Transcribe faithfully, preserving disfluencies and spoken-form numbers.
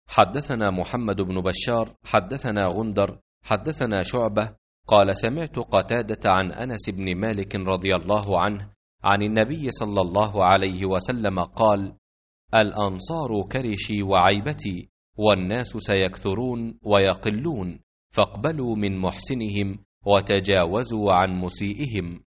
حدثنا محمد بن بشار حدثنا غندر حدثنا شعبة قال سمعت قتادة عن أنس بن مالك رضي الله عنه عن النبي صلى الله عليه وسلم قال: الأنصار كرشي وعيبتي، والناس سيكثرون ويقلون، فاقبلوا من محسنهم وتجاوزوا عن مسيئهم.